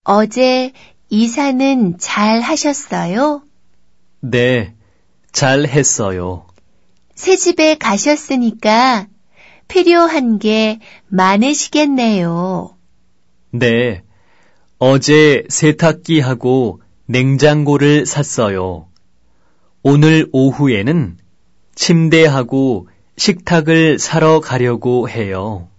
어제 이사는 잘 하셨어요? 네, 잘 했어요. 새 집에 가셨으니까 필요한 게 많으시겠네요. 네, 어제 세탁기하고 냉장고를 샀어요. 오늘 오후에는 침대하고 식탁을 사러 가려고 해요.